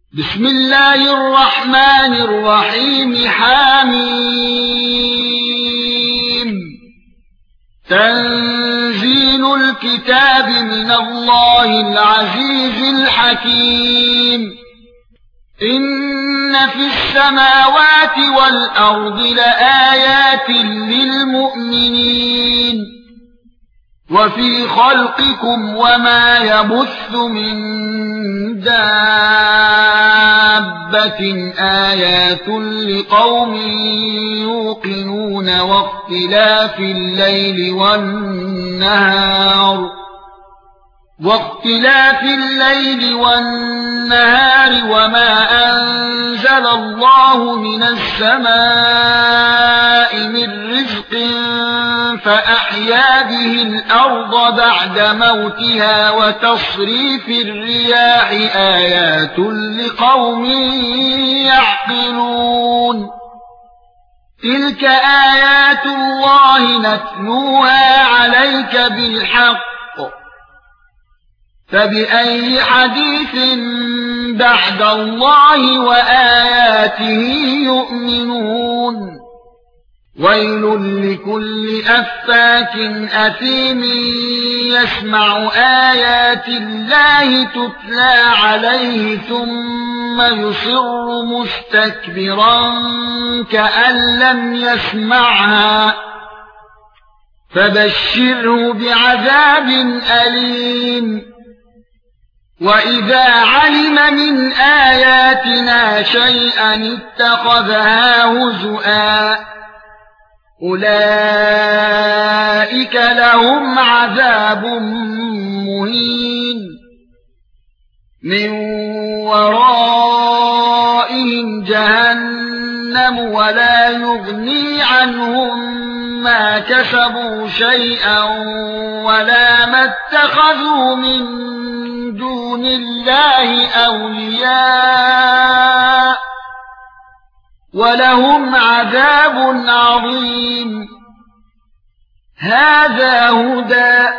بسم الله الرحمن الرحيم حميم تنزيل الكتاب من الله العزيز الحكيم إن في السماوات والأرض لآيات للمؤمنين وفي خلقكم وما يبث من دابة آيات لقوم يوقنون واختلاف الليل والنهار وما أنزل الله من السماء من رزق فأحيا به الأرض بعد موتها وتصريف الرياح آيات لقوم يعقلون تلك آيات الله نتلوها عليك بالحق فبأي حديث بعد الله وآياته يؤمنون ويل لكل أفاك أثيم يسمع آيات الله تتلى عليه ثم يصر مستكبرا كأن لم يسمعها فبشره بعذاب أليم وَإِذَا عَلِمَ مِنْ آيَاتِنَا شَيْئًا اتَّخَذَهَا هُزُوًا أُولَئِكَ لَهُمْ عَذَابٌ مُهِينٌ مِنْ وَرَائِهِمْ جَهَنَّمُ وَلَا يُغْنِي عَنْهُمْ ما كسبوا شيئا ولا ما اتخذوا من دون الله أولياء ولهم عذاب عظيم هذا هدى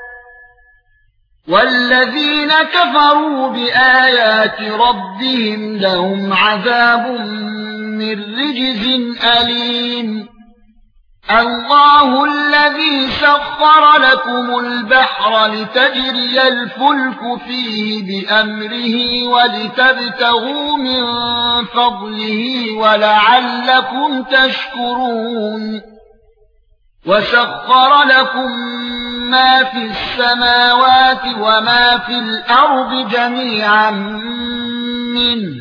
والذين كفروا بآيات ربهم لهم عذاب من رجز أليم الله الذي سخر لكم البحر لتجري الفلك فيه بأمره ولتبتغوا من فضله ولعلكم تشكرون وسخر لكم ما في السماوات وما في الأرض جميعا منه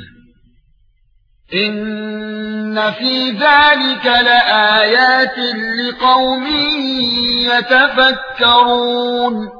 إن في ذلك لآيات لقوم يتفكرون